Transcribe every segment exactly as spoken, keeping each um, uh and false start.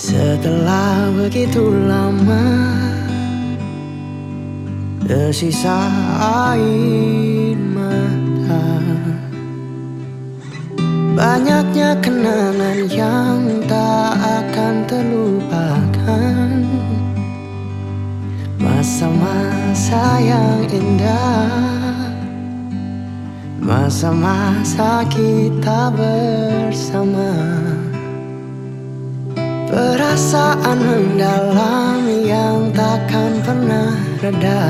Setelah begitu lama, tersisa air mata. Banyaknya kenangan yang tak akan terlupakan, masa-masa yang indah, masa-masa kita bersama. Perasaan mendalam yang takkan pernah reda.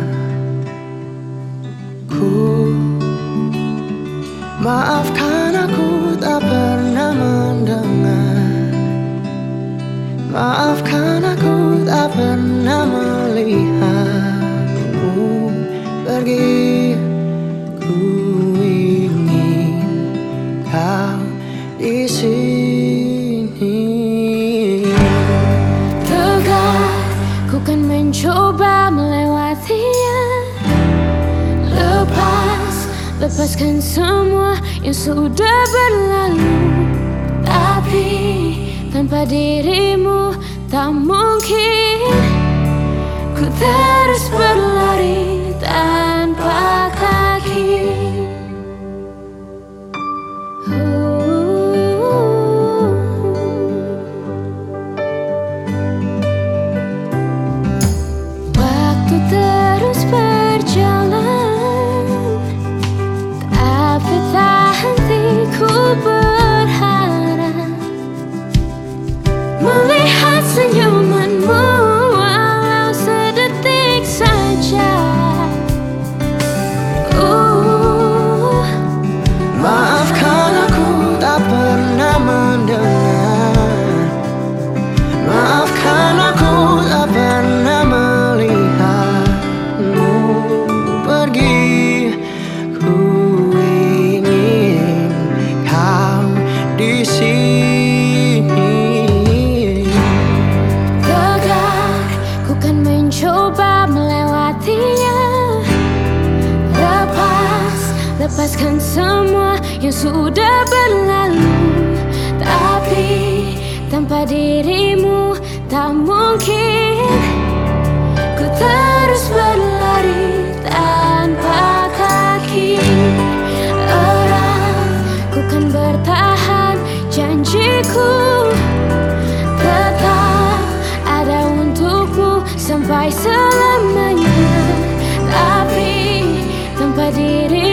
Ku maafkan aku tak pernah mendengar, maafkan aku tak pernah melihatmu pergi. Ku ingin kau di sini. Ku kan mencoba melewatinya, lepas, lepaskan semua yang sudah berlalu. Tapi tanpa dirimu tak mungkin ku terus berlari tanpa kaki. Terus berjalan, tapi tak henti ku berharap melihat senyumanmu walau sedetik saja. uh. Maafkan aku tak pernah mendengar, maafkan aku tak pernah melihatmu pergi. Ku ingin kau di sini. Tegar, ku kan mencoba melewatinya, lepas, lepaskan semua yang sudah berlalu. Tapi tanpa dirimu tak mungkin ku terus berlari tanpa kaki. Erat, ku kan bertahan, janjiku tetap ada untukmu sampai selamanya. Tapi tanpa diri